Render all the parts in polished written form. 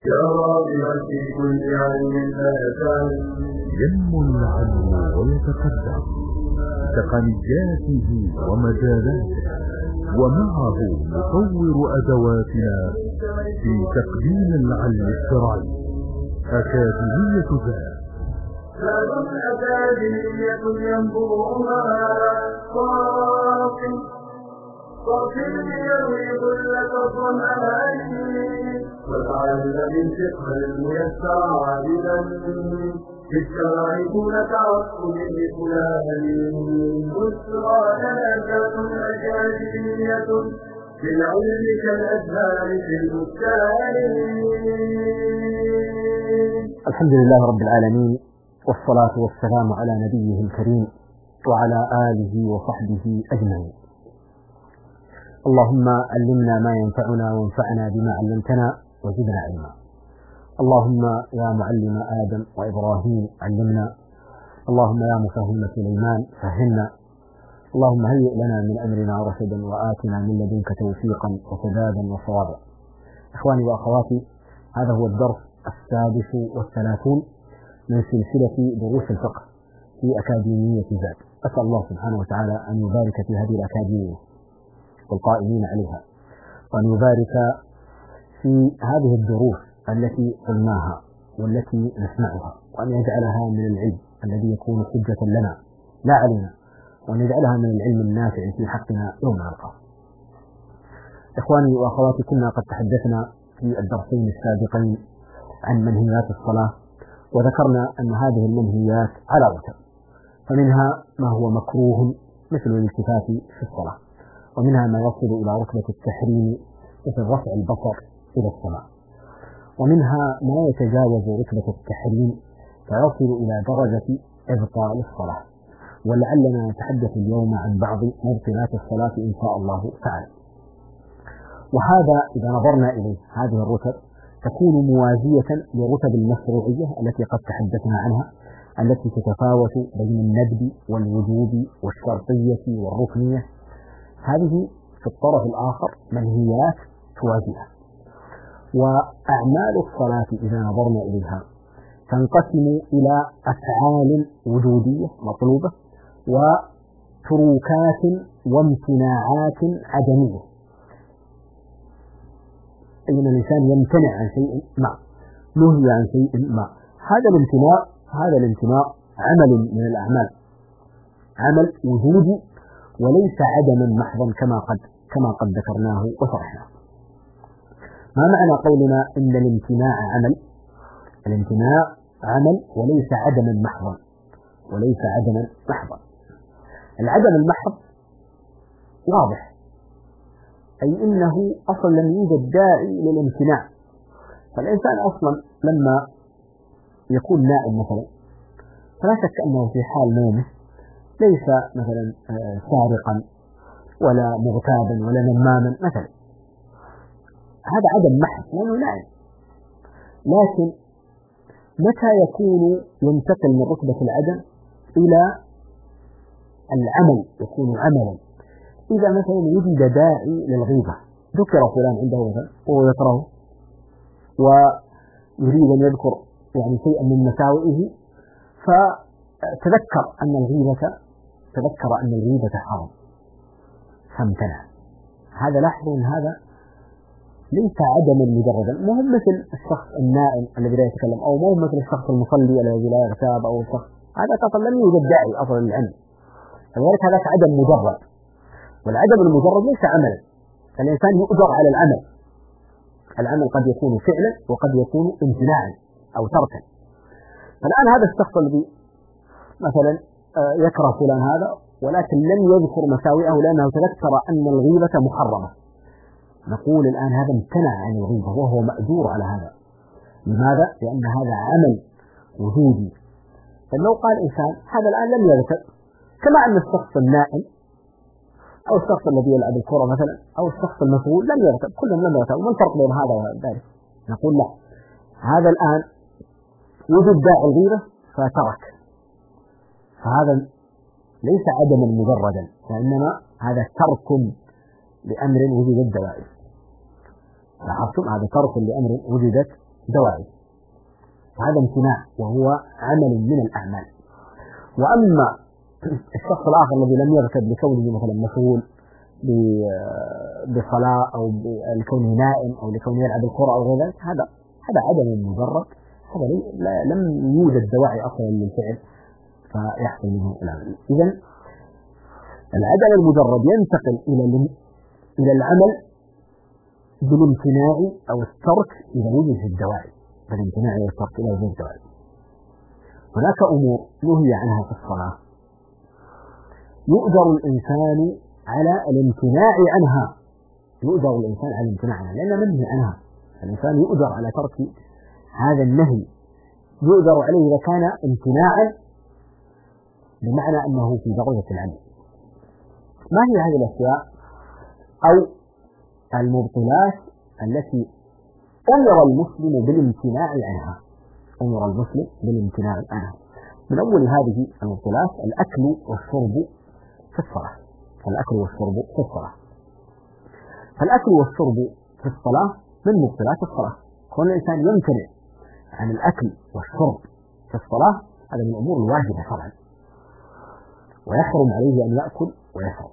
يا راغبا في كل علم لا يزال ينمو العلم ويتقدم بتقنياته ومجالاته، ومعه نطور أدواتنا في تقديم العلم الشرعي. أكاديمية زاد أكاديمية ينبوعها صافي يروي ظلة الظمآن وتعلم الفقه الميسر عابدا في الشرع دون تعصب لفلان. بشرى لنا ذات أكاديمية في العلم كالأزهار في البستان. الحمد لله رب العالمين، والصلاة والسلام على نبيه الكريم وعلى آله وصحبه أجمعين. اللهم علمنا ما ينفعنا وانفعنا بما علمتنا وزدنا علما. اللهم يا معلم آدم وإبراهيم علمنا، اللهم يا مفهم سليمان فهمنا، اللهم هيئ لنا من أمرنا رشدا وآتنا من لدنك توفيقا وسدادا وصوابا. إخواني وأخواتي، هذا هو الدرس 36 من سلسلة دروس الفقه في أكاديمية زاد. أسأل الله سبحانه وتعالى أن يبارك في هذه الأكاديمية والقائمين عليها، وأن يبارك في هذه الدروس التي قلناها والتي نسمعها، وأن يجعلها من العلم الذي يكون حجة لنا لا علينا، وأن يجعلها من العلم النافع في حقنا يوم نلقاه. إخواني وأخواتي، كنا قد تحدثنا في الدرسين السابقين عن منهيات الصلاة، وذكرنا أن هذه المنهيات على رتب، فمنها ما هو مكروه مثل الالتفات في الصلاة، ومنها ما يصل إلى رتبة التحريم مثل رفع البصر إلى السماء، ومنها ما يتجاوز رتبة التحريم فيصل إلى درجة إبطال الصلاة، ولعلنا نتحدث اليوم عن بعض مبطلات الصلاة إن شاء الله تعالى. وهذا إذا نظرنا إليه هذه الرتب تكون موازية لرتب المشروعية التي قد تحدثنا عنها، التي تتفاوت بين الندب والوجوب والشرطية والركنية. هذه في الطرف الآخر منهيات توازيها. وأعمال الصلاة إذا نظرنا إليها تنقسم إلى أفعال وجودية مطلوبة وتروكات وامتناعات عدمية، أي أن الإنسان يمتنع عن شيء ما، نهي عن شيء ما. هذا الامتناع عمل من الأعمال، عمل وجودي وليس عدما محضا كما قد ذكرناه وشرحناه. ما معنى قولنا إن الامتناع عمل؟ الامتناع عمل وليس عدما محضا، العدم المحض واضح، أي إنه أصلا لم يوجد داعي للامتناع. فالإنسان أصلا لما يكون نائم مثلا فلا شك أنه في حال نومه ليس مثلا سارقا ولا مغتابا ولا نماما مثلا، هذا عدم محض لأنه نائم. لكن متى ينتقل من رتبة العدم إلى العمل، يكون عملا؟ إذا مثلا وجد داعي للغيبة، ذكر فلان عنده مثلا وهو يكره ويريد أن يذكر يعني شيئا من مساوئه، فتذكر أن الغيبة حرام فامتنع. هذا لاحظوا أن هذا ليس عدما مجردا، ما هو مثل الشخص النائم الذي لا يتكلم، أو ما هو مثل الشخص المصلي الذي لا يغتاب، أو الشخص هذا أصلا لم يوجد داعي أصلا للعلم، فلذلك هذا عدم مجرد. والعدم المجرد ليس عملا، الإنسان يؤجر على العمل قد يكون فعلا وقد يكون امتناعا أو تركا. فالآن هذا الشخص الذي مثلا يكره فلان هذا ولكن لم يذكر مساوئه لأنه تذكر أن الغيبة محرمة، نقول الآن هذا امتنع عن الغيبة وهو مأجور على هذا. لماذا؟ لأن هذا عمل وجودي. فلو قال إنسان هذا الآن لم يذكر، كما أن الشخص النائم أو الشخص الذي يلعب الكرة مثلا أو الشخص المشغول لم يرتب، كلهم لم يرتب، وما الفرق بين هذا وذلك؟ نقول لا، هذا الآن وجد داعي الغيبة فترك، فهذا ليس عدما مجردا، وإنما هذا ترك لأمر وجدت دوائر. لاحظتم؟ هذا ترك لأمر وجدت دواعي، وهذا امتناع وهو عمل من الأعمال. وأما الشخص الآخر الذي لم يرتد لكونه مثلا مشغول بصلاة أو لكونه نائم أو لكونه يلعب الكرة أو غير ذلك، هذا عدم مجرد، هذا لم يوجد دواعي أصلا للفعل فيحصل منه العمل. إذن العدم المجرد ينتقل إلى العمل بالامتناع أو الترك إذا وجد الدواعي، بالامتناع أو الترك إلى وجود الدواعي. هناك أمور نهي عنها في الصلاة يؤجر الإنسان على الامتناع عنها، يؤجر الإنسان على الامتناع عنها لأن منهي عنها. الإنسان يؤجر على ترك هذا النهي، يؤجر عليه إذا كان امتناعا بمعنى أنه في ضرورة العمل. ما هي هذه الأشياء أو المبطلات التي أمر المسلم بالامتناع عنها؟ أمر المسلم بالامتناع عنها. من أول هذه المبطلات الأكل والشرب في الصلاة. الأكل والشرب في الصلاة. فالأكل والشرب في الصلاة من مبطلات الصلاة. كون الإنسان يمتنع عن الأكل والشرب في الصلاة هذا من الأمور الواجبة شرعا، ويحرم عليه أن يأكل ويشرب،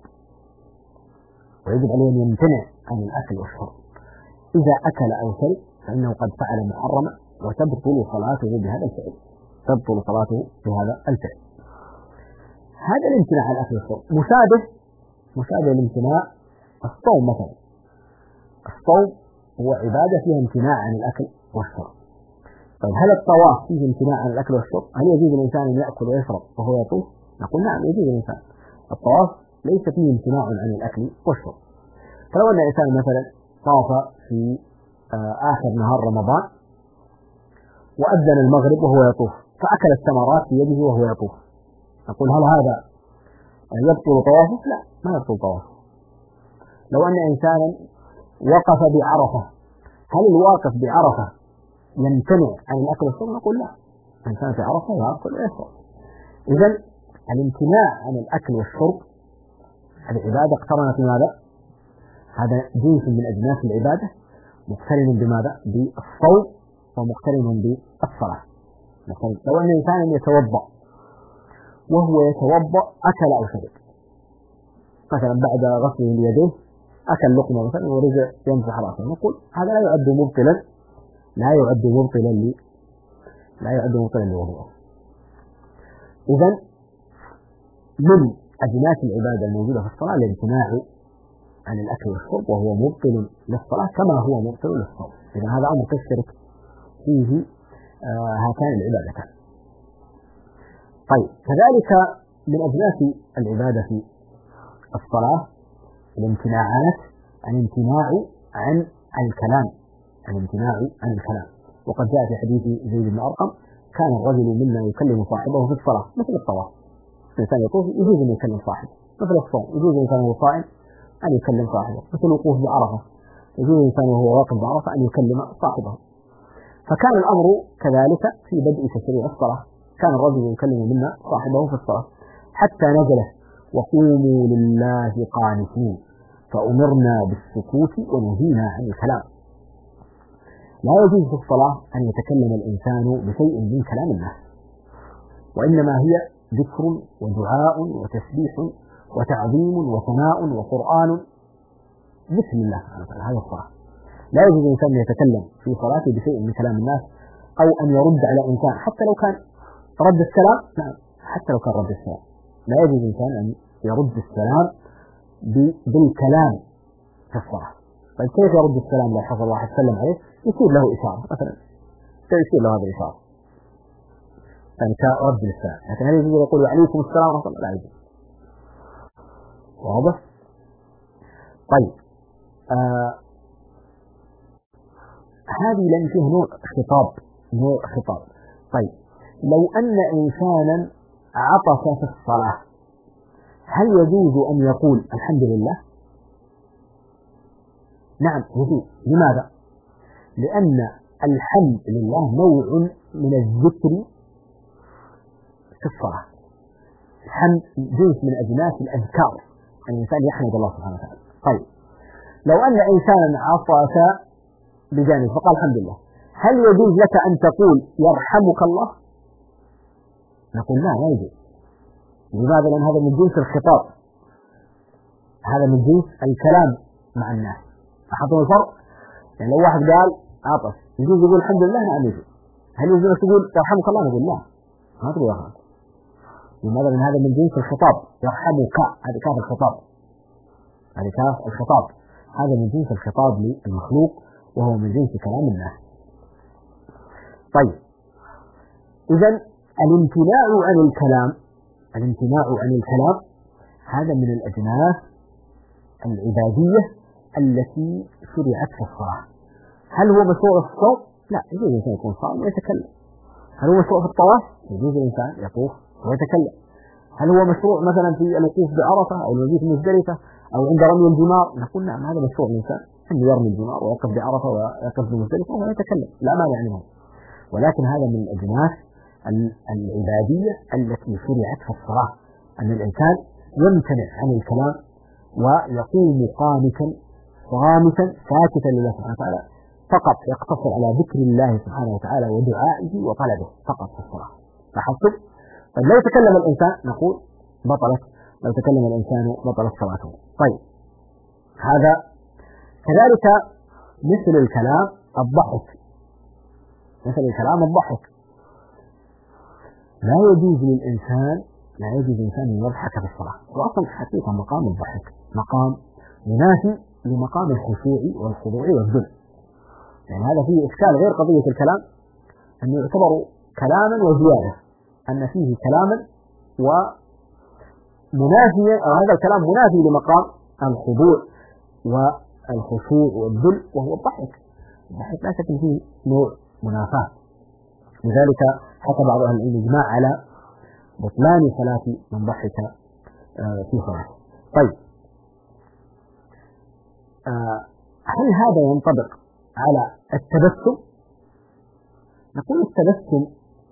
ويجب عليه أن يمتنع عن الأكل والشرب. إذا أكل أو شرب فإنه قد فعل محرما وتبطل صلاته بهذا الفعل، تبطل صلاته بهذا الفعل. هذا الامتناع عن الأكل والشرب مشابه الامتناع الصوم مثلا. الصوم هو عبادة فيها امتناع عن الأكل والشرب. طيب هل الطواف فيه امتناع عن الأكل والشرب؟ هل يجوز الإنسان أن يأكل ويشرب وهو يطوف؟ نقول نعم يجوز الإنسان. الطواف ليس فيه امتناع عن الأكل والشرب. فلو أن الإنسان مثلا طاف في آخر نهار رمضان وأذن المغرب وهو يطوف فأكل الثمرات في يده وهو يطوف، نقول هل هذا يبطل طوافه؟ لا، ما يبطل طوافه. لو أن إنسانا وقف بعرفة، هل الواقف بعرفة يمتنع عن الأكل والشرب؟ نقول لا، الإنسان في عرفة يأكل ويشرب. إذن الامتناع عن الأكل والشرب هذه عبادة اقترنت بماذا؟ هذا جنس من أجناس العبادة مقترن بماذا؟ بالصوم ومقترن بالصلاة. لو أن إنسانا يتوضأ وهو يتوضأ أكل أو شرب، مثلا بعد غسله اليدين أكل لقمة مثلا ورجع يمسح رأسه، نقول هذا لا يعد مبطلا لوضوءه. إذن من أجناس العبادة الموجودة في الصلاة الامتناع عن الأكل والشرب وهو مبطل للصلاة كما هو مبطل للصوم. إذن هذا أمر تشترك فيه هاتان العبادتان. طيب كذلك من أجناس العبادة في الصلاة الامتناعات الامتناع عن الكلام، وقد جاء في حديث زيد بن أرقم كان الرجل منا يكلم صاحبه في الصلاة مثل الطواف. الإنسان يطوف يجوز أن يكلم صاحبه، مثل الصوم يجوز الإنسان وهو صائم أن يكلم صاحبه، مثل الوقوف بعرفة يجوز الإنسان وهو واقف بعرفة أن يكلم صاحبه. فكان الأمر كذلك في بدء تشريع الصلاة، كان الرجل يكلم منا صاحبه في الصلاة حتى نزله وقوموا لله قانتين فأمرنا بالسكوت ونهينا عن الكلام. لا يجوز في الصلاة أن يتكلم الإنسان بشيء من كلام الناس، وإنما هي ذكر ودعاء وتسبيح وتعظيم وثناء وقرآن ذكر الله سبحانه وتعالى. هذا الصلاة. لا يجوز الإنسان أن يتكلم في صلاته بشيء من كلام الناس أو أن يرد على إنسان حتى لو كان رد السلام. نعم، حتى لو كان رد السلام لا يجوز الإنسان أن يرد السلام بالكلام في الصلاة. طيب كيف يرد السلام لو حصل واحد سلم عليه؟ يصير له إشارة مثلا، يصير له هذه الإشارة يعني كرد السلام، لكن هل يجوز يقول عليكم السلام ورحمة الله؟ لا يجوز. واضح؟ طيب هذه لأن فيه نوع خطاب. طيب لو أن إنسانا عطس في الصلاة هل يجوز أن يقول الحمد لله؟ نعم يجوز. لماذا؟ لأن الحمد لله نوع من الذكر في الصلاة. الحمد جزء من أجناس الأذكار، الإنسان يحمد الله سبحانه وتعالى. طيب لو أن إنسانا عطس بجانب فقال الحمد لله، هل يجوز لك أن تقول يرحمك الله؟ نقول لا يجوز. لماذا؟ لأن هذا من جنس الخطاب، هذا من جنس الكلام مع الناس. لاحظتم الفرق؟ يعني لو واحد قال عطس يجوز يقول الحمد لله؟ نعم يجوز. هل يجوز لك تقول يرحمك الله؟ نقول لا، ما تقول يرحمك. لماذا؟ لأن هذا من جنس الخطاب، يرحمك هذه كاف الخطاب، هذه كاف الخطاب، هذا من جنس الخطاب للمخلوق وهو من جنس كلام الناس. طيب، إذا الامتناع عن الكلام، الامتناع عن الكلام هذا من الأجناس العبادية التي شرعت في الصلاة. هل هو مشروع في الصوم؟ لا، يجوز الإنسان يكون صائم ويتكلم. هل هو مشروع في الطواف؟ يجوز الإنسان يطوف ويتكلم. هل هو مشروع مثلا في الوقوف بعرفة أو المبيت في مزدلفة أو عند رمي الجمار؟ نقول نعم، هذا مشروع الإنسان أن يرمي الجمار ويقف بعرفة ويقف بمزدلفة ويتكلم، لا مانع منه. ولكن هذا من الأجناس العبادية التي شرعت في الصلاة، أن الإنسان يمتنع عن الكلام ويقوم قانتا صامتا ساكتا لله سبحانه وتعالى، فقط يقتصر على ذكر الله سبحانه وتعالى ودعائه وطلبه فقط في الصلاة. لاحظتم؟ طيب لو تكلم الإنسان نقول بطلت، لو تكلم الإنسان بطلت صلاته. طيب، هذا كذلك مثل الكلام الضحك، مثل الكلام الضحك لا يجوز للإنسان، لا يجوز للإنسان أن يضحك في الصلاة. وأصلا حقيقة مقام الضحك مقام منافي لمقام الخشوع والخضوع والذل. يعني هذا فيه إشكال غير قضية الكلام، أنه يعتبر كلاما وزيادة، أن فيه كلاما ومنافيا، أو هذا الكلام منافي لمقام الخضوع والخشوع والذل وهو الضحك. الضحك لا شك فيه نوع منافاة. لذلك حكى بعض أهل العلم إجماع على بطلان صلاة من ضحك في صلاته. طيب، هل هذا ينطبق على التبسم؟ نقول التبسم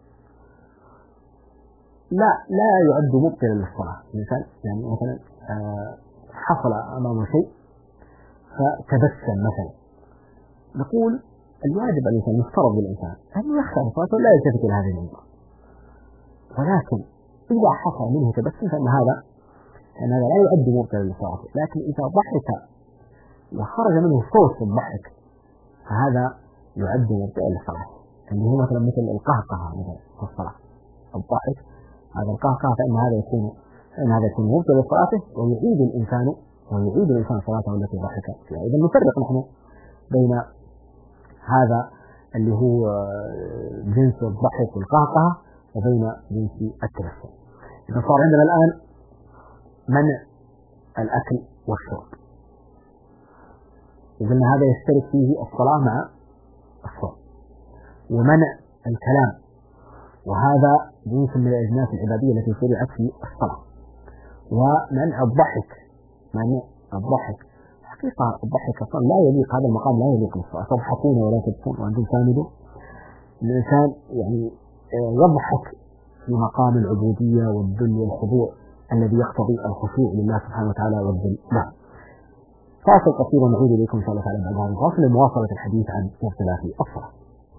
لا يعد مبطلا للصلاة. مثال يعني مثلا حصل أمامه شيء فتبسم مثلا، نقول الواجب على الإنسان، يفترض بالإنسان أن يخشى صلاته لا يلتفت إلى هذه الأمور. ولكن إذا حصل منه تبسم فإن هذا لا يعد مبطلا للصلاة. لكن إذا ضحك وخرج منه صوت الضحك فهذا يعد مبطلا للصلاة، اللي هو مثلا مثل القهقه مثلا في الصلاة، الضحك هذا القهقه، فإن هذا يكون مبطلا لصلاته ويعيد الإنسان صلاته التي ضحك فيها. إذا نفرق نحن بين هذا اللي هو جنس الضحك والقهقه وبين جنس التبسم. إذا صار عندنا الآن منع الأكل والشرب، وقلنا هذا يشترك فيه الصلاة مع الصوم، ومنع الكلام وهذا جنس من الأجناس العبادية التي شرعت في الصلاة، ومنع الضحك. حقيقة الضحك أصلا لا يليق، هذا المقام لا يليق بالصلاة. تضحكون ولا تبكون وأنتم سامدون. الإنسان يعني يضحك في مقام العبودية والذل والخضوع الذي يقتضي الخشوع لله سبحانه وتعالى والذل له. فاصل قصير ونعود إليكم إن شاء الله تعالى بعد هذا الفاصل لمواصلة الحديث عن مختلف الصلاة.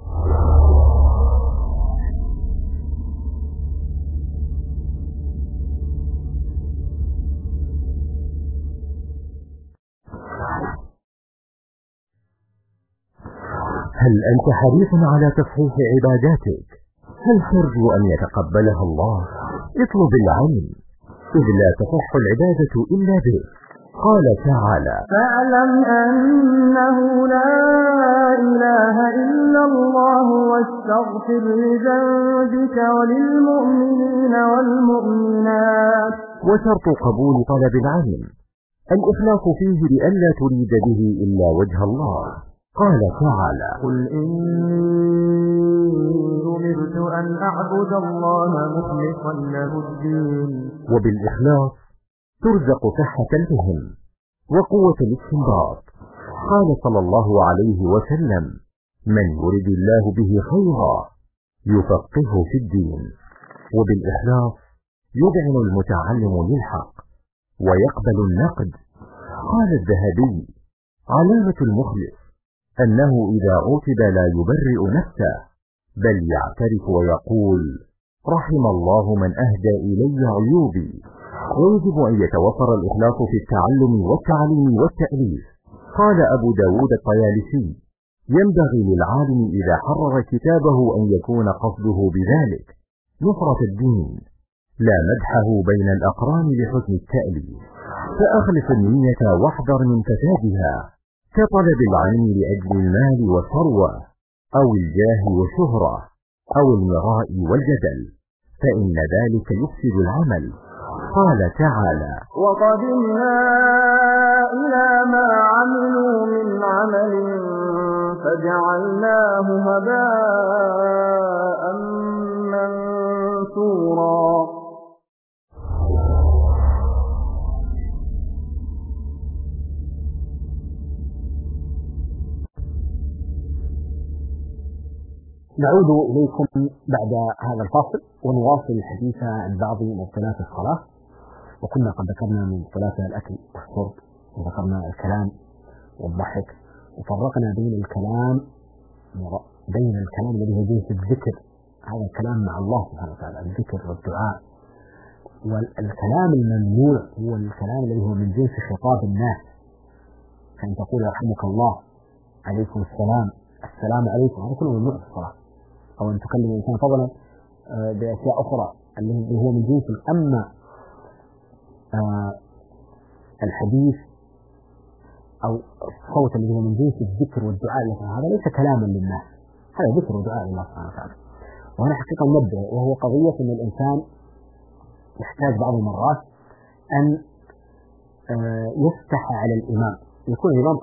هل أنت حريص على تصحيح عباداتك؟ هل ترجو أن يتقبلها الله؟ اطلب العلم، إذ لا تصح العبادة إلا به. قال تعالى: فاعلم أنه لا إله إلا الله واستغفر لذنبك وللمؤمنين والمؤمنات. وشرط قبول طلب العلم الإخلاص فيه لئلا تريد به إلا وجه الله. قال تعالى: قل إني أمرت أن أعبد الله مخلصا له الدين. وبالإخلاص ترزق صحة الفهم وقوة الاستنباط. قال صلى الله عليه وسلم: من يرد الله به خيرا يفقهه في الدين. وبالإخلاص يذعن المتعلم للحق ويقبل النقد. قال الذهبي: علامة المخلص أنه إذا عوتب لا يبرئ نفسه، بل يعترف ويقول: رحم الله من أهدى إلي عيوبي. ويجب أن يتوفر الإخلاص في التعلم والتعليم والتأليف. قال أبو داود الطيالسي: ينبغي للعالم إذا حرر كتابه أن يكون قصده بذلك نصرة الدين، لا مدحه بين الأقران لحسن التأليف. فأخلص النية واحذر من فسادها، كطلب العلم لأجل المال والثروة، أو الجاه والشهرة، أو المراء والجدل، فإن ذلك يفسد العمل. قال تعالى: وقدمنا إلى ما عملوا من عمل فجعلناه هباء منثورا. نعود إليكم بعد هذا الفاصل ونواصل الحديث عن بعض مبطلات الصلاة. وكنا قد ذكرنا من مبطلاتها الأكل والشرب، وذكرنا الكلام والضحك، وفرقنا بين الكلام الذي هو جنس الذكر، هذا الكلام مع الله سبحانه وتعالى، الذكر والدعاء، والكلام الممنوع هو الكلام الذي هو من جنس خطاب الناس، كأن تقول يرحمك الله، عليكم السلام، السلام عليكم، هذا كله ممنوع في الصلاة. أو أن تكلم الإنسان فضلا بأشياء أخرى اللي هو من جنس. أما الحديث أو الصوت اللي هو من جنس الذكر والدعاء، هذا ليس كلاما للناس، هذا ذكر ودعاء لله سبحانه وتعالى. وهنا حقيقة ننبه، وهو قضية أن الإنسان يحتاج بعض المرات أن يفتح على الإمام، يكون الإمام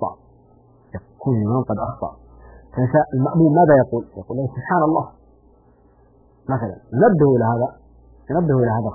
قد أخطأ، فالمأموم ماذا يقول؟ يقول له سبحان الله مثلا، ينبه إلى هذا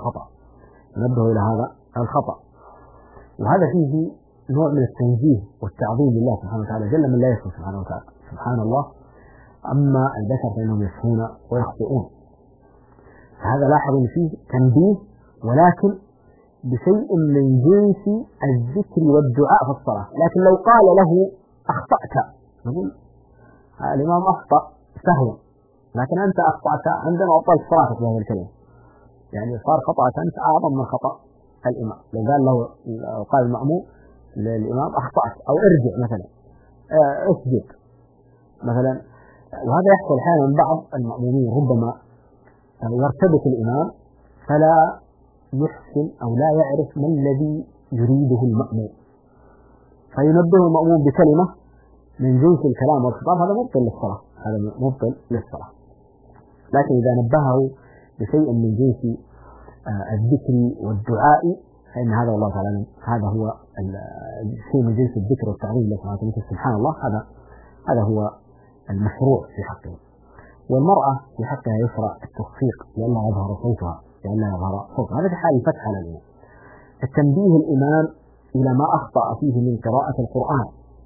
الخطأ، وهذا فيه نوع من التنزيه والتعظيم لله سبحانه وتعالى، جل من لا يصف سبحانه وتعالى، سبحان الله. أما البشر فإنهم يصفون ويخطئون، فهذا لاحظ فيه تنبيه، ولكن بشيء من جنس الذكر والدعاء في الصلاة. لكن لو قال له أخطأت، نقول الإمام أخطأ سهوا، لكن أنت أخطأت عندما أبطلت صلاتك بهذه الكلمة، يعني صار خطأت أنت أعظم من خطأ الإمام. لو قال له، قال المأموم للإمام أخطأت أو ارجع مثلا، اسجد مثلا. وهذا يحصل أحيانا من بعض المأمومين، ربما يرتبك الإمام فلا يحسن أو لا يعرف ما الذي يريده المأموم، فينبه المأموم بكلمة من جنس الكلام والخطاب، هذا مبطل للصلاة. لكن إذا نبهه بشيء من جنس الذكر والدعاء فإن هذا والله تعالى هذا هو الشيء من جنس الذكر والتعظيم لله سبحانه وتعالى، سبحان الله، هذا هو المشروع في حقه. والمرأة في حقها يشرع التصفيق لئلا يظهر صوتها، هذا في حال الفتح على الإمام. التنبيه الإمام إلى ما أخطأ فيه من قراءة القرآن،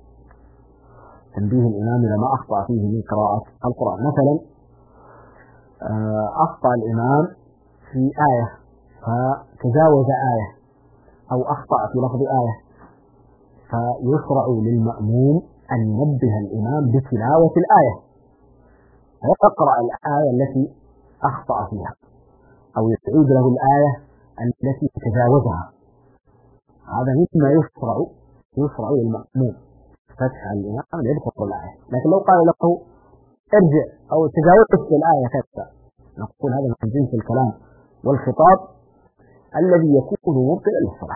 مثلا أخطأ الإمام في آية فتجاوز آية، أو أخطأ في لفظ آية، فيشرع للمأموم أن ينبه الإمام بتلاوة الآية، ويقرأ الآية التي أخطأ فيها، أو يعيد له الآية التي تجاوزها. هذا مما يشرع للمأموم، فتح الإمام يذكر الآية. لكن لو قال له ارجع أو تجاوزت الآية كذا، نقول هذا من جنس الكلام والخطاب الذي يكون مبطلا للصلاة.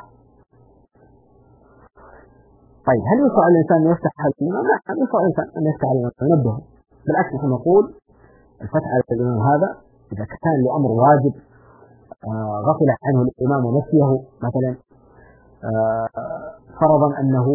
طيب، هل يشرع الإنسان أن يفتح على الإمام؟ لا، يشرع الإنسان أن يفتح على الإمام وينبهه. بالعكس نحن نقول الفتح على الإمام هذا إذا كان لأمر واجب غفل عنه الإمام ونسيه، مثلا فرضا أنه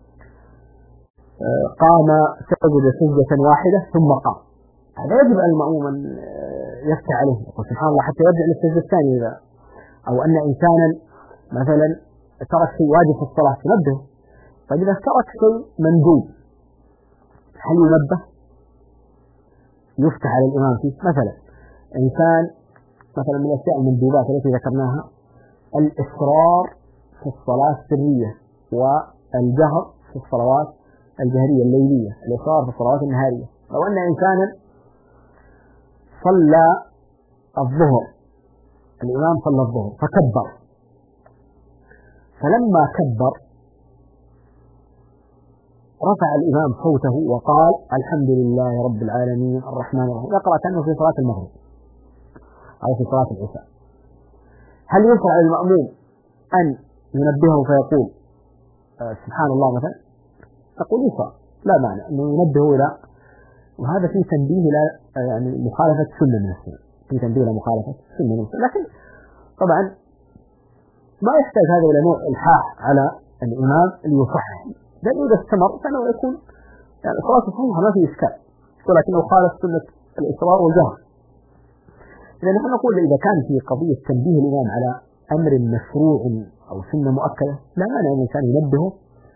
قام سجد سجدة واحدة ثم قام، هذا يجب على المأموم أن يفتح عليه، يقول سبحان الله حتى يرجع للسجدة الثانية. أو أن إنسانا مثلا ترك شيء واجب في الصلاة تنبه. طيب إذا ترك شيء مندوب هل ينبه؟ يفتح على الإمام فيه. مثلا إنسان مثلا من الأشياء المندوبات التي ذكرناها الإصرار في الصلاة السرية والجهر في الصلوات الجهرية الليلية، الإصرار في الصلوات النهارية. لو أن إنسانا صلى الظهر، الإمام صلى الظهر فكبر، فلما كبر رفع الإمام صوته وقال الحمد لله رب العالمين الرحمن الرحيم، يقرأ كأنه في صلاة المغرب أو في صلاة العشاء. هل يشرع للمأموم أن ينبهه فيقول سبحان الله مثلا؟ تقول يشرع، لا معنى أنه ينبهه إلى، وهذا فيه تنبيه إلى يعني مخالفة سنة من السنة، فيه تنبيه إلى مخالفة سنة من السنة. لكن طبعا ما يحتاج هذا إلى نوع إلحاح على الإمام ليصحح، لأنه إذا استمر فإنه يكون يعني صلاته صحيحة ما في إشكال، ولكنه خالف سنة الإصرار والجهر. إذا نحن نقول إذا كان في قضية تنبيه الإمام على أمر مشروع أو سنة مؤكدة لا مانع أن الإنسان ينبهه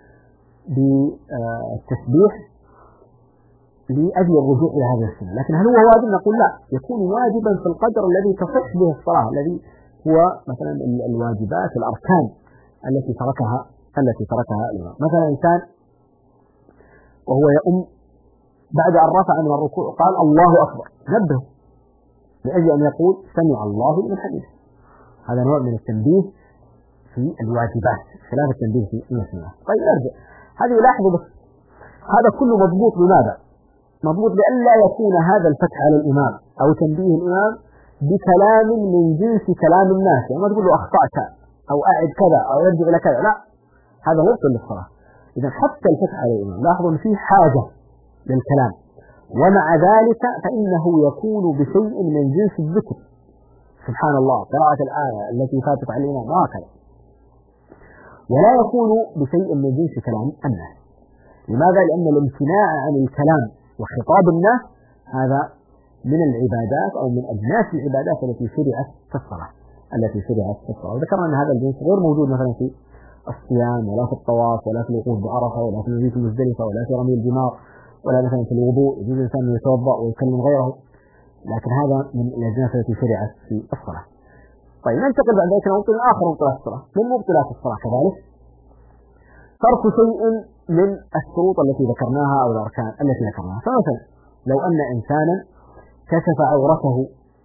بالتسبيح لأجل الرجوع إلى هذه السنة. لكن هل هو واجب؟ نقول لا، يكون واجبا في القدر الذي تصح به الصلاة، الذي هو مثلا الواجبات الأركان التي تركها الإمام. مثلا إنسان وهو يؤم بعد أن رفع من الركوع قال الله أكبر، نبهه لأجل أن يقول سمع الله لمن حمده. هذا نوع من التنبيه في الواجبات خلاف التنبيه في المسنونات. طيب أرجع، هذه لاحظوا بس هذا كله مضبوط بماذا؟ مضبوط بأن لا يكون هذا الفتح على الإمام أو تنبيه الإمام بكلام من جنس كلام الناس، يعني ما تقول له أخطأت أو أعد كذا أو يرجع إلى كذا، لا، هذا مبطل للصلاة. إذا حتى الفتح على الإمام لاحظوا أن فيه حاجة للكلام، ومع ذلك فإنه يكون بشيء من جنس الذكر، سبحان الله، قراءة الآية التي فاتت على الإمام وهكذا، ولا يكون بشيء من جنس كلام الناس. لماذا؟ لأن الامتناع عن الكلام وخطاب الناس هذا من العبادات أو من أجناس العبادات التي شرعت في الصلاة، وذكرنا أن هذا الجنس غير موجود مثلا في الصيام ولا في الطواف ولا في الوقوف بعرفة ولا في المبيت المزدلفة ولا في رمي الجمار ولا مثلا في الوضوء يجوز الإنسان أن يتوضأ ويكلم غيره، لكن هذا من الأجناس التي شرعت في الصلاة. طيب ننتقل بعد ذلك إلى موطن آخر من مبطلات الصلاة. من مبطلات الصلاة كذلك ترك شيء من الشروط التي ذكرناها أو الأركان التي ذكرناها. فمثلا لو أن إنسانا كشف عورته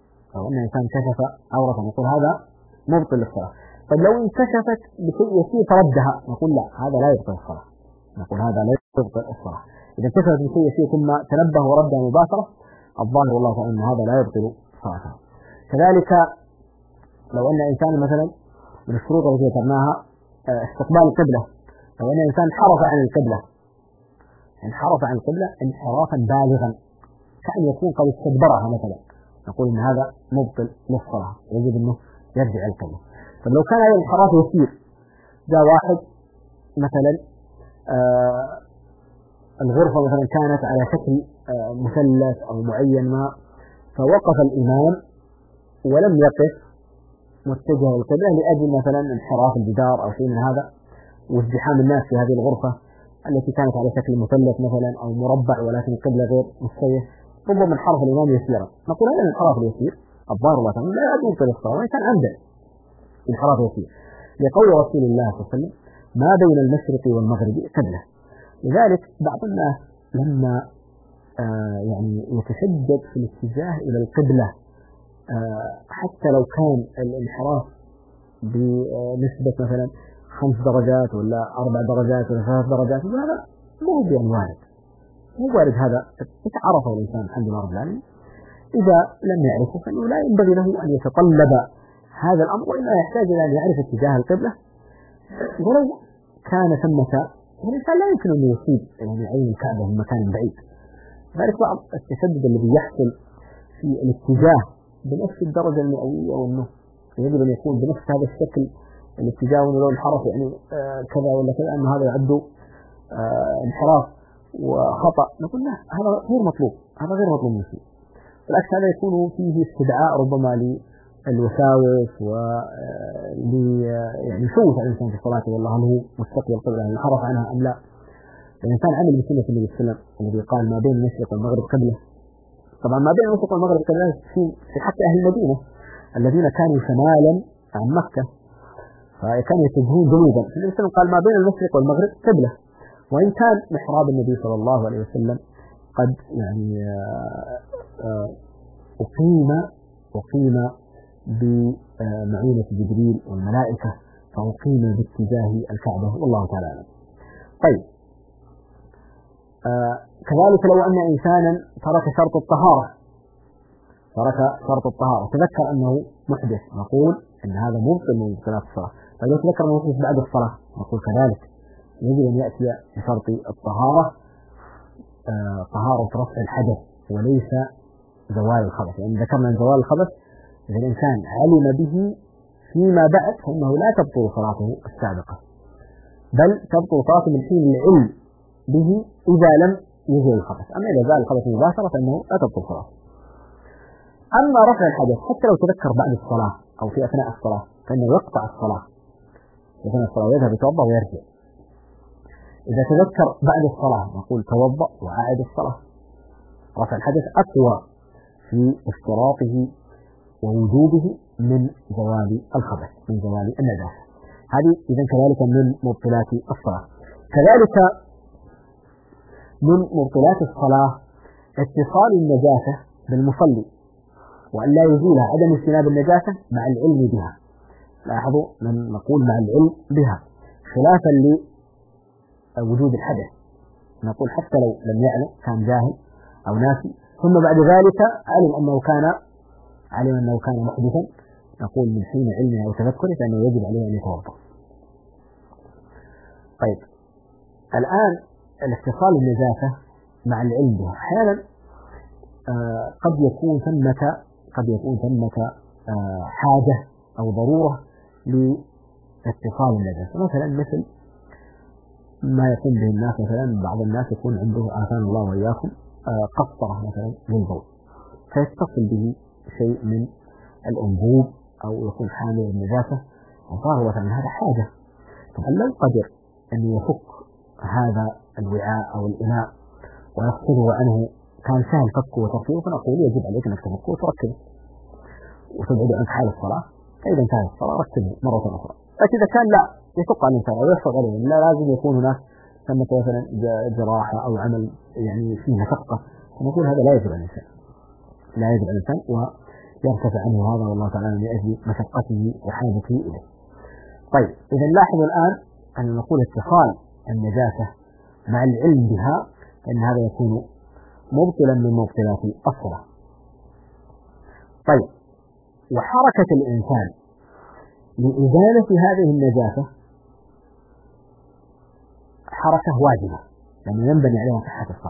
نقول هذا مبطل للصلاة. طيب لو انكشفت بشيء يسير فردها نقول لا، هذا لا يبطل الصلاة. إذا انكشفت بشيء يسير ثم تنبه وردها مباشرة الظاهر والله تعالى أن هذا لا يبطل صلاته. كذلك لو أن إنسان مثلا من الشروط التي ذكرناها استقبال القبلة، لو أن إنسان انحرف عن القبلة انحرافا بالغا كأن يكون قد استدبرها مثلا، نقول إن هذا مبطل للصلاة، يجب أنه يرجع القبلة. طب لو كان هذا الانحراف يسير، جاء واحد مثلا الغرفة مثلا كانت على شكل مثلث أو معين ما، فوقف الإمام ولم يقف متجه القبلة لأجل مثلا انحراف الجدار أو شيء من هذا وازدحام الناس في هذه الغرفة التي كانت على شكل مثلث مثلا أو مربع ولكن القبلة غير مستوية، ربما انحرف الإمام يسيرا، نقول هذا الانحراف اليسير الظاهر الله تعالى لا يبطل الصلاة وإن كان عمدا انحراف يسير، لقول رسول الله صلى الله عليه وسلم ما بين المشرق والمغرب قبلة. لذلك بعض الناس لما يعني يتشدد في الاتجاه إلى القبلة حتى لو كان الانحراف بنسبة مثلا 5 درجات ولا 4 درجات ولا 3 درجات، هذا مو وارد هذا عرفه الإنسان الحمد لله رب العالمين. إذا لم يعرفه فإنه لا ينبغي له أن يتطلب هذا الأمر، وإنما يحتاج إلى أن يعرف اتجاه القبلة، ولو كان ثمة الإنسان لا يمكن أن يصيب يعني عين الكعبة من مكان بعيد. ذلك بعض التشدد الذي يحصل في الاتجاه بنفس الدرجة المئوية، وأنه يجب أن يكون بنفس هذا الشكل الاتجاه، وأنه لو انحرف يعني كذا ولا كذا أنه هذا يعد انحراف وخطأ، نقول لا، هذا غير مطلوب من شيء. بالعكس هذا يكون فيه استدعاء ربما للوساوس يعني يشوش على الإنسان في صلاته، والله هل هو مستقبل القبلة انحرف عنها أم لا. الإنسان عمل بسنة النبي صلى الله عليه وسلم الذي قال ما بين المشرق والمغرب قبلة. طبعا ما بين المشرق والمغرب قبلة في حتى أهل المدينة الذين كانوا شمالا عن مكة فكانوا يتجهون جنوبا، النبي صلى الله عليه وسلم قال ما بين المشرق والمغرب قبلة، وإن كان محراب النبي صلى الله عليه وسلم قد يعني أقيم بمعونة جبريل والملائكة، فأقيم باتجاه الكعبة والله تعالى أعلم. طيب كذلك لو أن إنسانا ترك شرط الطهارة تذكر أنه محدث، نقول أن هذا مبطل من مبطلات الصلاة. فإذا تذكر أنه محدث بعد الصلاة نقول كذلك يجب أن يأتي بشرط الطهارة، طهارة رفع الحدث وليس زوال الخبث. يعني ذكرنا أن زوال الخبث إذا الإنسان علم به فيما بعد فإنه لا تبطل صلاته السابقة، بل تبطل صلاته من حين العلم به إذا لم يزل الخبث. أما إذا زال الخبث مباشرة فإنه لا تبطل صلاته. أما رفع الحدث حتى لو تذكر بعد الصلاة أو في أثناء الصلاة فإنه يقطع الصلاة، أثناء الصلاة يذهب يتوضأ ويرجع. إذا تذكر بعد الصلاة نقول توضأ وأعد الصلاة. رفع الحدث أقوى في اشتراطه ووجوبه من زوال الخبث، من زوال النجاسة. هذه إذن كذلك من مبطلات الصلاة. كذلك من مبطلات الصلاة اتصال النجاسة بالمصلي، وأن لا يزيل عدم اجتناب النجاسة مع العلم بها. لاحظوا من نقول مع العلم بها، خلافا لوجود الحدث، نقول حتى لو لم يعلم كان جاهل أو ناسي ثم بعد ذلك علم أنه كان محدثا، نقول من حين علمه أو تذكره فإنه يجب عليه أن يتوضأ. طيب الآن الاتصال النجاسة مع العلم بها أحيانا قد يكون ثمة حاجة أو ضرورة لاتصال النجاسة، مثل ما يقوم به الناس. مثلا بعض الناس يكون عنده آثان الله وإياكم قسطرة مثلا للبول، فيتصل به شيء من الأنبوب أو يكون حامل النجاسة وصار مثلا هذا حاجة. طبعا لو قدر أن يفك هذا الوعاء أو الإناء ويفصله عنه كان سهل فكه وتركيبه، فنقول يجب عليك أنك تفكه وتركبه وتبعد عن حال الصلاة. فإذا انتهت الصلاة ركبه مرة أخرى. لكن إذا كان لا يشق على الإنسان أو يصعب عليه، لا لازم يكون هناك ثمة مثلا جراحة أو عمل يعني فيه مشقة، فنقول هذا لا يجب على الإنسان، ويرتفع عنه هذا والله تعالى من أجل مشقته وحاجته إليه. طيب إذا لاحظوا الآن أن نقول اتصال النجاسة مع العلم بها فإن هذا يكون مبطلا من مبطلات الصلاة. طيب وحركة الإنسان لإزالة هذه النجاسة حركة واجبة، لأنه ينبني عليها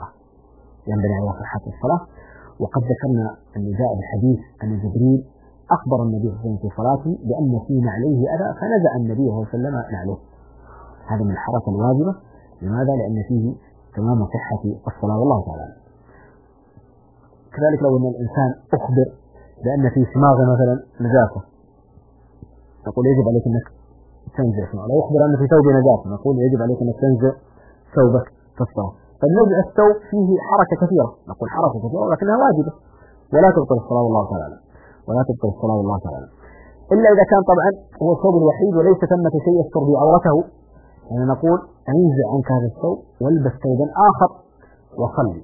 صحة الصلاة. وقد ذكرنا أن جاء الحديث أن جبريل أخبر النبي صلى الله عليه وسلم في صلاته بأن في نعليه أذى فنزع النبي صلى الله عليه وسلم نعله. هذا من الحركة الواجبة. لماذا؟ لأن فيه تمام صحة الصلاة والله تعالى. كذلك لو أن الإنسان أخبر بأن في سماغه مثلا نجاسة نقول يجب عليك أنك تنزع سماغه. لو أخبر أن في ثوبه نجاسة نقول يجب عليك أنك تنزع ثوبك في الصلاة. فالنزع الثوب فيه حركة كثيرة، نقول حركة كثيرة ولكنها واجبة ولا تبطل الصلاة والله تعالى. إلا إذا كان طبعا هو الثوب الوحيد وليس ثمة شيء يستر به عورته، يعني نقول انزع عنك هذا الثوب والبس ثوبا آخر وصلي.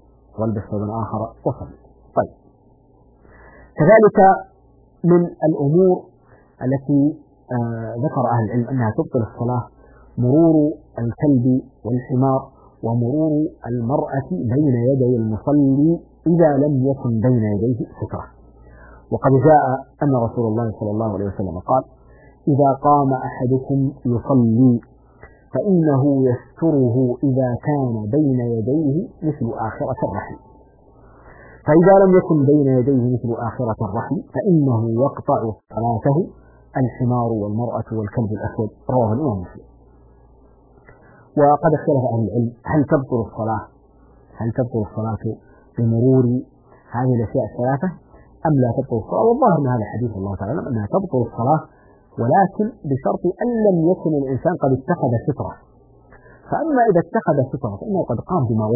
طيب كذلك من الأمور التي ذكر أهل العلم أنها تبطل الصلاة مرور الكلب والحمار ومرور المرأة بين يدي المصلي إذا لم يكن بين يديه سترة. وقد جاء أن رسول الله صلى الله عليه وسلم قال: إذا قام أحدكم يصلي فإنه يستره إذا كان بين يديه مثل آخرة الرحل، فإذا لم يكن بين يديه مثل آخرة الرحل فإنه يقطع صلاته الحمار والمرأة والكلب الأسود. رواه الإمام مسلم. وقد اختلف أهل العلم هل تبطل الصلاة بمرور هذه الأشياء الثلاثة أم لا تبطل الصلاة؟ والظاهر من هذا الحديث الله تعالى أنها تبطل الصلاة، ولكن بشرط أن لم يكن الإنسان قد اتخذ سترة. فأما إذا اتخذ سترة فإنه قد قام بما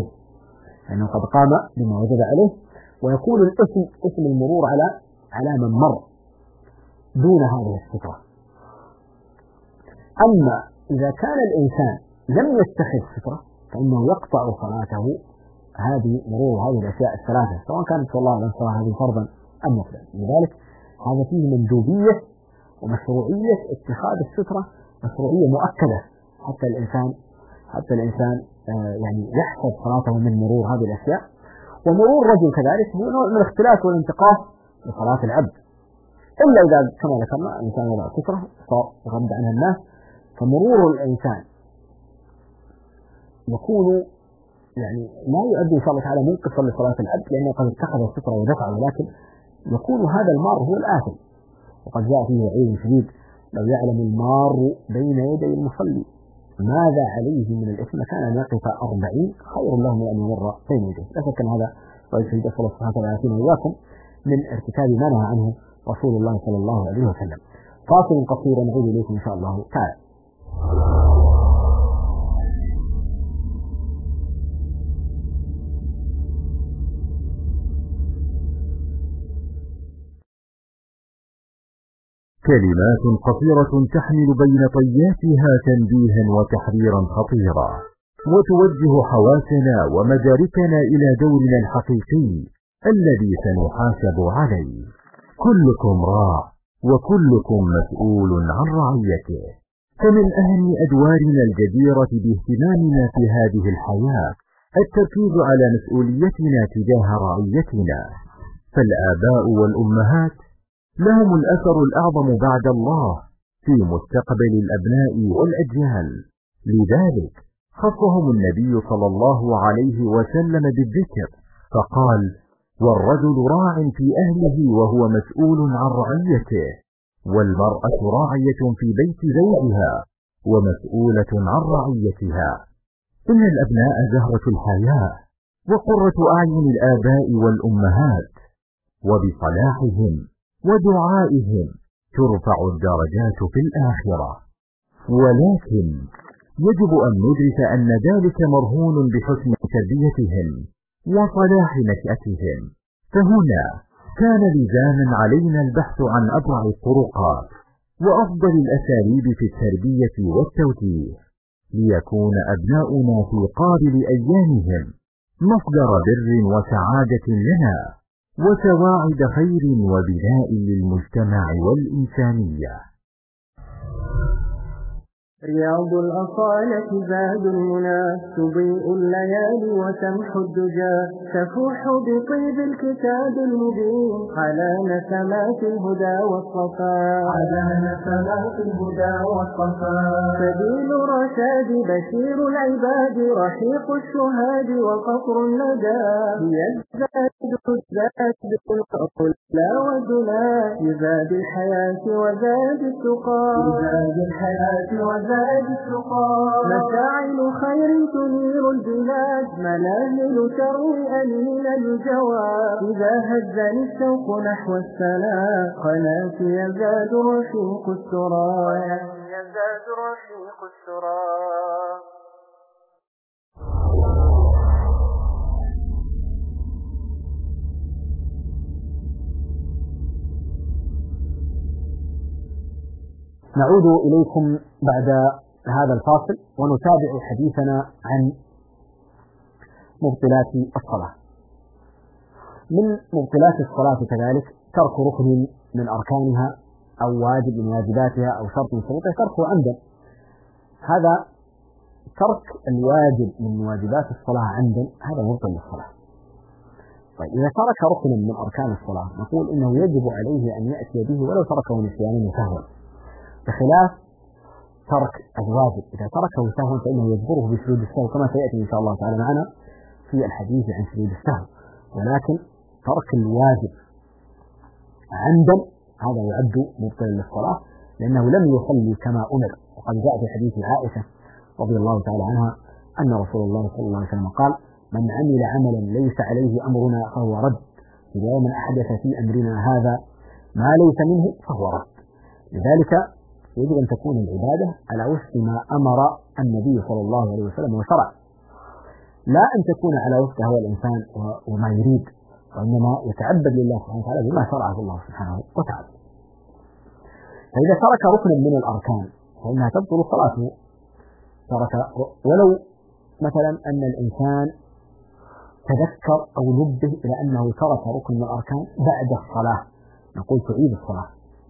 وجب عليه، ويكون اسم المرور على من مر دون هذه السترة. أما إذا كان الإنسان لم يتخذ سترة فإنه يقطع صلاته هذه مرور هذه الأشياء الثلاثة، سواء كانت والله أعلم الصلاة هذه فرضا أم نفلا. لذلك هذا فيه مندوبية ومشروعية اتخاذ السترة، مشروعية مؤكدة حتى الإنسان يعني يحفظ صلاته من مرور هذه الأشياء. ومرور الرجل كذلك هو نوع من الاختلاس والانتقاص لصلاة العبد، إلا إذا كما ذكرنا الإنسان وضع سترة صار يغض عنها الناس. فمرور الإنسان يكون يعني ما يؤدي إن شاء الله تعالى منقصا لصلاة العبد، لأنه قد اتخذ السترة ودفعه، ولكن يكون هذا المار هو الآثم. وقد جاء فيه وعيد شديد: لو يعلم المار بين يدي المصلي ماذا عليه من الإثم كان أن يقف 40 خير له من أن يمر بين يديه. لا شك أن هذا وعيد شديد، أسأل الله سبحانه وتعالى يعافينا وإياكم من ارتكاب ما نهى عنه رسول الله صلى الله عليه وسلم. فاصل قصير نعود إليكم إن شاء الله تعالى. كلمات قصيرة تحمل بين طياتها تنبيها وتحذيرا خطيرا، وتوجه حواسنا ومداركنا إلى دورنا الحقيقي الذي سنحاسب عليه. كلكم راع وكلكم مسؤول عن رعيته. فمن أهم أدوارنا الجديرة باهتمامنا في هذه الحياة التركيز على مسؤوليتنا تجاه رعيتنا. فالآباء والأمهات لهم الأثر الأعظم بعد الله في مستقبل الأبناء والأجيال، لذلك خصهم النبي صلى الله عليه وسلم بالذكر فقال: والرجل راع في أهله وهو مسؤول عن رعيته، والمرأة راعية في بيت زوجها ومسؤولة عن رعيتها. إن الأبناء زهرة الحياة وقرة أعين الآباء والأمهات، وبصلاحهم ودعائهم ترفع الدرجات في الآخرة. ولكن يجب أن ندرك أن ذلك مرهون بحسن تربيتهم وصلاح نشأتهم. فهنا كان لزاما علينا البحث عن أبرع الطرقات وأفضل الأساليب في التربية والتوجيه، ليكون أبناؤنا في قابل أيامهم مصدر بر وسعادة لنا وسواعد خير وبناء للمجتمع والإنسانية. رياض الأصالة زاد المنى، تضيء الليالي وتمحو الدجى، تفوح بطيب الكتاب المبين على نسمات الهدى والصفاء، سبيل رشاد بشير العباد، رحيق الشهاد وقطر الندى، يزداد الزاد لا ودنا، يزاد الحياة وزاد التقى، مشاعل خير تنير البلاد، مناهل تروي أنين الجواد، إذا هزني الشوق نحو السلام، قناتي يزداد رشيق السرى. نعود إليكم بعد هذا الفاصل ونتابع حديثنا عن مبطلات الصلاة. من مبطلات الصلاة كذلك ترك ركن من أركانها أو واجب من واجباتها أو شرط من شروطها تركه عمدا. هذا ترك الواجب من واجبات الصلاة عمدا هذا مبطل للصلاة. طيب إذا ترك ركنا من أركان الصلاة نقول إنه يجب عليه أن يأتي به ولو تركه نسيانا وسهوا، بخلاف ترك الواجب. إذا تركه سهوا فإنه يجبره بسجود السهو كما سيأتي إن شاء الله تعالى معنا في الحديث عن سجود السهو. ولكن ترك الواجب عمدا هذا يعد مبطلا للصلاة، لأنه لم يصلي كما أمر. وقد جاء في حديث عائشة رضي الله تعالى عنها أن رسول الله صلى الله عليه وسلم قال: من عمل عملا ليس عليه أمرنا فهو رد، إذا من أحدث في أمرنا هذا ما ليس منه فهو رد. لذلك يجب أن تكون العبادة على وفق ما أمر النبي صلى الله عليه وسلم وشرع، لا أن تكون على وفق هوى الإنسان وما يريد، وإنما يتعبد لله سبحانه وتعالى بما شرعه الله سبحانه وتعالى. فإذا ترك ركنا من الأركان فإنها تبطل صلاته، ترك ولو مثلا أن الإنسان تذكر أو نبه إلى أنه ترك ركن من الأركان بعد الصلاة، نقول تعيد الصلاة.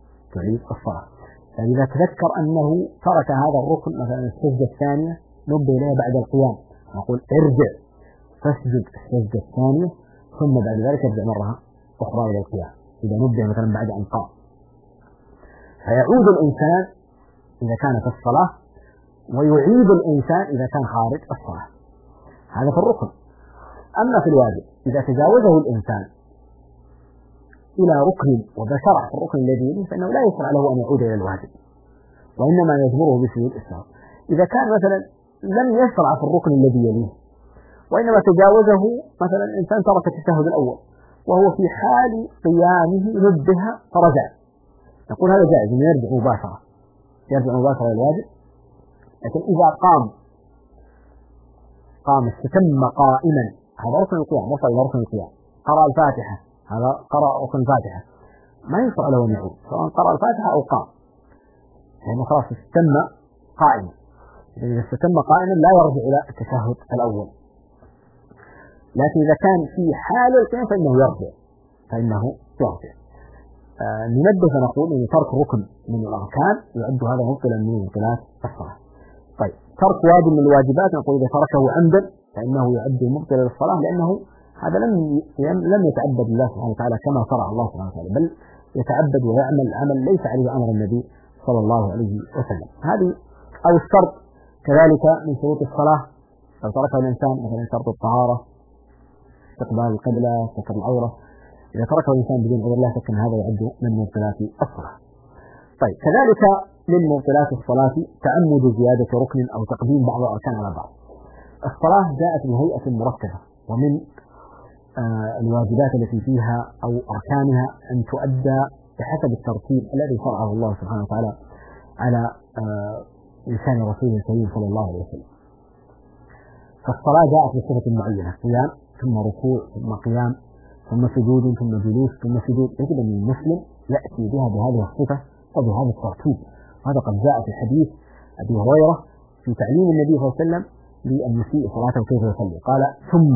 فإذا تذكر أنه ترك هذا الركن مثلا السجدة الثانية نبه إليه بعد القيام، نقول ارجع فاسجد السجدة الثانية ثم بعد ذلك ارجع مرة أخرى إلى القيام، إذا نبه مثلا بعد أن قام. فيعود الإنسان إذا كان في الصلاة ويعيد الإنسان إذا كان خارج الصلاة، هذا في الركن. أما في الواجب إذا تجاوزه الإنسان إلى ركن وبشرع في الركن الذي يليه فإنه لا يشرع له أن يعود إلى الواجب، وإنما يجبره بسجود السهو. إذا كان مثلا لم يشرع في الركن الذي يليه وإنما تجاوزه، مثلا إنسان ترك التشهد الأول وهو في حال قيامه نبه فرجع، نقول هذا جائز أن يرجع مباشرة إلى الواجب. لكن إذا قام استتم قائما، هذا ركن القيام، وصل إلى ركن القيام، قرأ الفاتحة، هذا قرأ ركن الفاتحة، ما يشرع له أن يعود سواء قرأ الفاتحة أو قام، لأنه خلاص استتم قائما. إذا استتم قائما لا يرجع إلى التشهد الأول. لكن إذا كان في حال القيام فإنه يرجع. ننبه فنقول أن ترك ركن من الأركان يعد هذا مبطلا من مبطلات الصلاة. طيب ترك واجب من الواجبات نقول إذا تركه عمدا فإنه يعد مبطلا للصلاة، لأنه هذا لم يتعبد الله سبحانه وتعالى كما شرع الله سبحانه وتعالى، بل يتعبد ويعمل عمل ليس عليه أمر النبي صلى الله عليه وسلم. هذه أو الشرط كذلك من شروط الصلاة لو تركه الإنسان، مثلا شرط الطهارة، استقبال القبلة، ستر العورة، إذا تركه الإنسان بدون عذر لا شك أن هذا يعد من مبطلات الصلاة. طيب كذلك من مبطلات الصلاة تعمد زيادة ركن أو تقديم بعض الأركان على بعض. الصلاة جاءت بهيئة مركبة، ومن الواجبات التي فيها أو أركانها أن تؤدى بحسب الترتيب الذي شرعه الله سبحانه وتعالى على لسان رسوله الكريم صلى الله عليه وسلم. فالصلاة جاءت بصفة معينة، قيام ثم ركوع ثم قيام ثم سجود ثم جلوس ثم سجود. يجب أن المسلم يأتي بها بهذه الصفة وبهذا الترتيب. هذا قد جاء في حديث أبي هريرة في تعليم النبي صلى الله عليه وسلم لأن يسيء صلاته كيف يصلي، قال ثم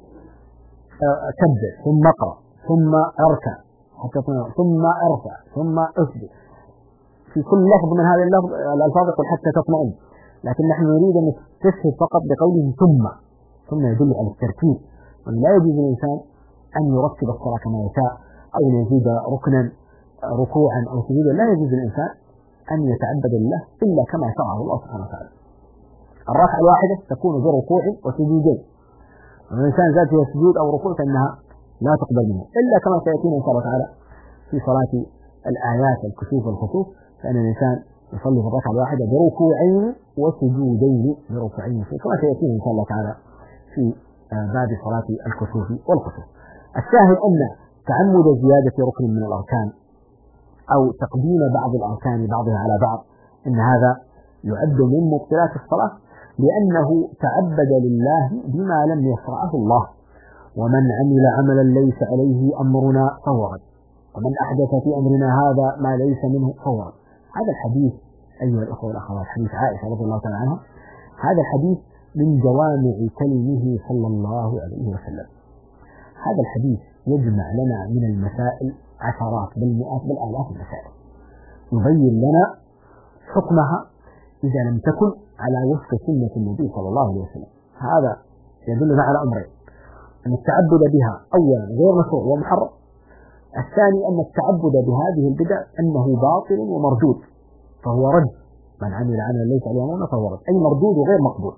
كبر ثم اقرأ ثم اركع ثم ارفع ثم اسجد. في كل لفظ من هذه الألفاظ يقول حتى تطمئن، لكن نحن نريد أن نستشهد فقط بقوله ثم يدل على الترتيب، وأن لا يجوز للإنسان أن يرتب الصلاة كما يشاء أو أن يزيد ركنا ركوعا أو سجودا. لا يجوز للإنسان أن يتعبد لله إلا كما شرعه الله سبحانه وتعالى. الركعة الواحدة تكون بركوع وسجودين، والإنسان زاد فيها سجود أو ركوع فإنها لا تقبل منه إلا كما سيأتينا إن شاء الله تعالى في صلاة الآيات الكسوف والخسوف، فإن الإنسان يصلي في الركعة الواحدة بركوعين وسجودين كما سيأتينا إن شاء الله تعالى في باب صلاة الكسوف والخسوف. الشاهد أن تعمد زيادة ركن من الأركان أو تقديم بعض الأركان بعضها على بعض إن هذا يعد من مبطلات الصلاة، لأنه تعبد لله بما لم يشرعه الله. ومن عمل عملا ليس عليه أمرنا فهو رد، ومن أحدث في أمرنا هذا ما ليس منه فهو رد. هذا الحديث أيها الأخوة والأخوات، حديث عائشة رضي الله تعالى عنها، هذا الحديث من جوامع كلمه صلى الله عليه وسلم. هذا الحديث يجمع لنا من المسائل عشرات بل مئات بل آلاف المسائل، يبين لنا حكمها إذا لم تكن على وفق سنة النبي صلى الله عليه وسلم. هذا يدلنا على أمرين: أن التعبد بها أولا غير مشروع ومحرم، الثاني أن التعبد بهذه البدع أنه باطل ومردود فهو رد، من عمل عملا ليس عليه أمرنا فهو رد، أي مردود وغير مقبول.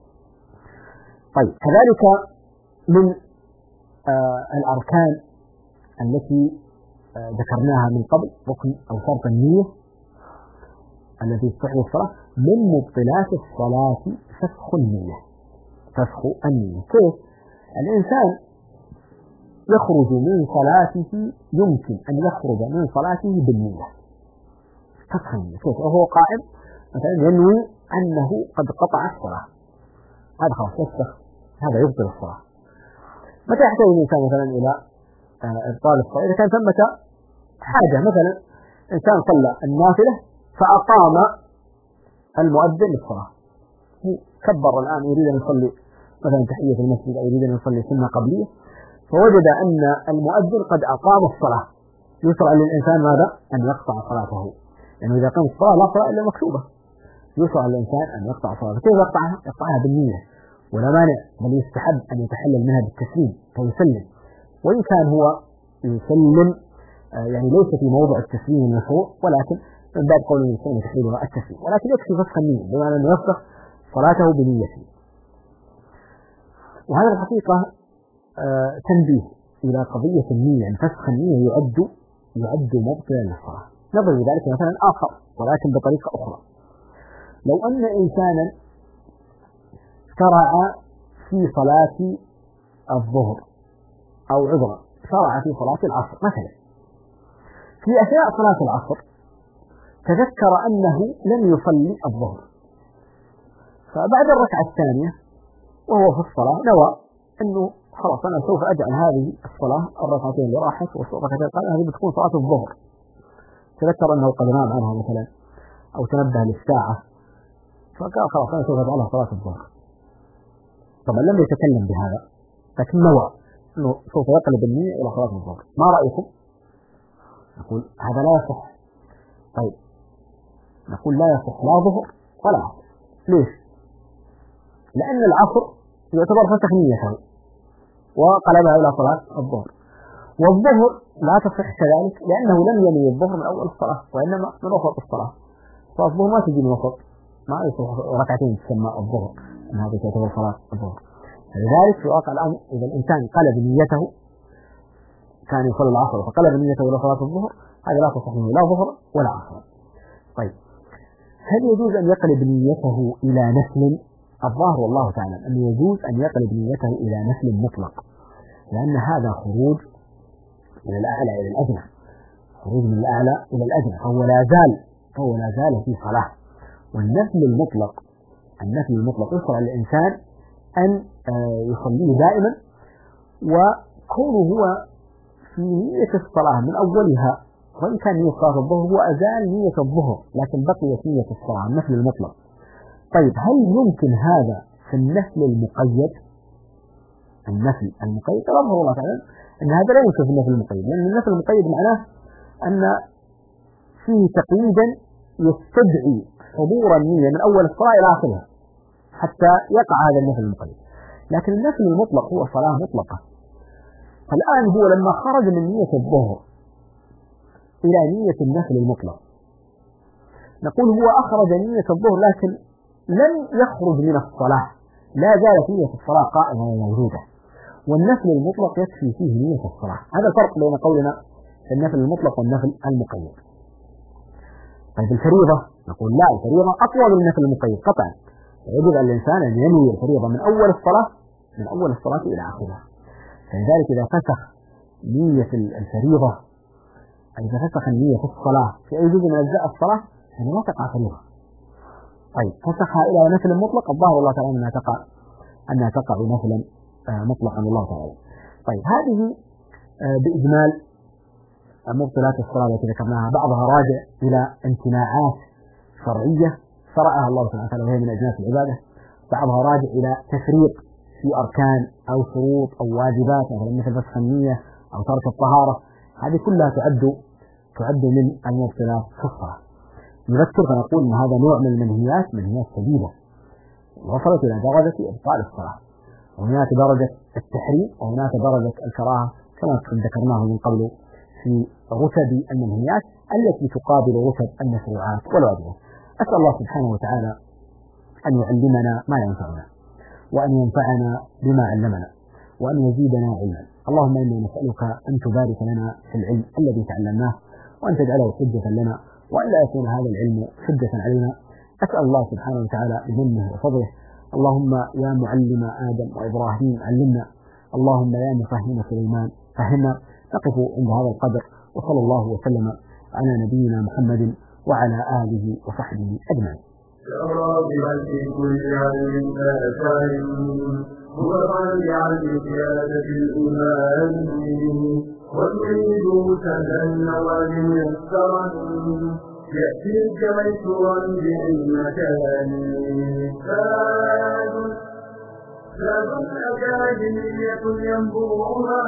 طيب كذلك من الأركان التي ذكرناها من قبل ركن أو شرط النية الذي يستحب الصلاة. من مبطلات الصلاة فسخ النية. كيف؟ الإنسان يخرج من صلاته، يمكن أن يخرج من صلاته بالنية، فسخ النية. كيف؟ وهو قائم مثلا ينوي أنه قد قطع الصلاة، هذا خلاص يفسخ، هذا يبطل الصلاة. متى يحتاج الإنسان مثلا إلى إبطال الصلاة؟ إذا كان ثمة حاجة، مثلا إنسان صلى النافلة فأقام المؤذن للصلاة، هو كبر الآن يريد أن يصلي مثلا تحية المسجد أو يريد أن يصلي سنة قبلية، فوجد أن المؤذن قد أقام الصلاة، يشرع للإنسان ماذا؟ أن يقطع صلاته، لأنه إذا قام الصلاة لا صلاة إلا مكتوبة، يشرع للإنسان أن يقطع صلاته. كيف يقطعها؟ يقطعها بالنية، ولا مانع، بل يستحب أن يتحلل منها بالتسليم فيسلم، وإن كان هو يسلم يعني ليس في موضع التسليم المشروع، ولكن من باب قول الإنسان تحليلها التسليم، ولكن يكفي فسخ النية بمعنى أن يفسخ صلاته بنيته. وهذا الحقيقة تنبيه إلى قضية النية، أن فسخ النية يعد مبطلا للصلاة. نضرب ذلك مثلا آخر ولكن بطريقة أخرى. لو أن إنسانا شرع في صلاة الظهر أو عذرا شرع في صلاة العصر مثلا، في أثناء صلاة العصر تذكر أنه لم يصلي الظهر، فبعد الركعة الثانية وهو في الصلاة نوى أنه خلاص أنا سوف أجعل هذه الصلاة الركعتين اللي راحت والركعتين القادمة هذه بتكون صلاة الظهر. تذكر أنه قد نام عنها مثلا أو تنبه للساعة، فقال خلاص أنا سوف أجعلها صلاة الظهر. طبعا لم يتكلم بهذا، لكن نوى أنه سوف يقلب النية إلى صلاة الظهر. ما رأيكم؟ نقول هذا لا يصح. طيب نقول لا يصح لا ظهر ولا عصر. ليش؟ لأن العصر يعتبر فسخ نيته وقلبها إلى صلاة الظهر، والظهر لا تصح كذلك لأنه لم ينوي الظهر من أول الصلاة وإنما من وسط الصلاة، فالظهر ما تجي من وسط، ما يصح ركعتين تسمى الظهر أن هذه تعتبر صلاة الظهر. لذلك في واقع الأمر إذا الإنسان قلب نيته، كان يصلي العصر فقلب نيته إلى صلاة الظهر، هذا لا تصح منه لا ظهر ولا عصر. طيب هل يجوز أن يقلب نيته إلى نفل؟ الظاهر والله تعالى أن يجوز أن يقلب نيته إلى نفل مطلق، لأن هذا خروج من الأعلى إلى الأدنى، خروج من الأعلى إلى الأدنى، فهو لا زال في صلاة. والنفل المطلق يشرع للإنسان أن يصليه دائما، وكونه هو في نية الصلاة من أولها، وإن كان نية صلاة الظهر هو أزال نية الظهر لكن بقيت نية الصلاة، النفل المطلق. طيب هل يمكن هذا في النفل المقيد؟ النفل المقيد رضي الله تعالى أن هذا لا يمكن في النفل المقيد، لأن النفل المقيد معناه أن فيه تقييدا يستدعي حضور النية من أول الصلاة إلى آخرها حتى يقع هذا النفل المقيد. لكن النفل المطلق هو صلاة مطلقة. فالآن هو لما خرج من نية الظهر إلى نية النفل المطلق، نقول هو أخرج نية الظهر لكن لم يخرج من الصلاة، لا زالت نية الصلاة قائمة وموجودة، والنفل المطلق يكفي فيه نية الصلاة. هذا الفرق بين قولنا النفل المطلق والنفل المقيد. طيب الفريضة نقول لا، الفريضة أطول من النفل المقيد قطعا، يجب على الإنسان أن ينوي الفريضة من أول الصلاة إلى آخرها. فلذلك إذا فسخ نية الفريضة، أي إذا فسخ النية في الصلاة في أي جزء من أجزاء الصلاة فإنها لا تقع فريضة. طيب فسخها إلى نفل مطلق، الظاهر الله تعالى أنها تقع نفلا مطلقا الله تعالى. طيب هذه بإجمال مبطلات الصلاة التي ذكرناها، بعضها راجع إلى امتناعات شرعية شرعها الله سبحانه وتعالى وهي من أجناس العبادة، بعضها راجع إلى تفريق في أركان أو شروط أو واجبات مثل فسخ النية أو ترك الطهارة، هذه كلها تعد من المبطلات في الصلاة. نذكر فنقول أن هذا نوع من المنهيات، منهيات شديدة وصلت إلى درجة إبطال الصلاة، وهناك درجة التحريم وهناك درجة الكراهة كما ذكرناه من قبل في رتب المنهيات التي تقابل رتب المشروعات والواجبات. أسأل الله سبحانه وتعالى أن يعلمنا ما ينفعنا، وأن ينفعنا بما علمنا، وأن يزيدنا علما. اللهم إنا نسألك أن تبارك لنا في العلم الذي تعلمناه، وأن تجعله حجة لنا، وأن لا يكون هذا العلم حجة علينا. أسأل الله سبحانه وتعالى بمنه وفضله. اللهم يا معلم آدم وإبراهيم علمنا، اللهم يا مفهم سليمان فهمنا. نقف عند هذا القدر، وصلى الله وسلم على نبينا محمد وعلى آله وصحبه أجمعين. هو راجع لزيادة الإيمان وتريد سهلا وميسرا يأتيك ميسورا بالمكان زاد أكاديمية ينبوعها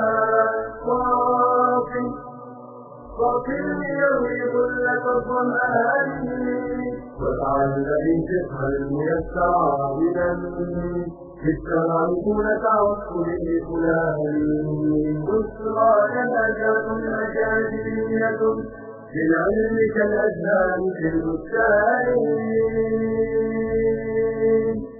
صافي يروي ظلة الظمآن واجعل الفقه الميسر عابدا بالتمام تعصب لفلان بشرى نهجة أكاديمية للعلم كالأجهال في البستان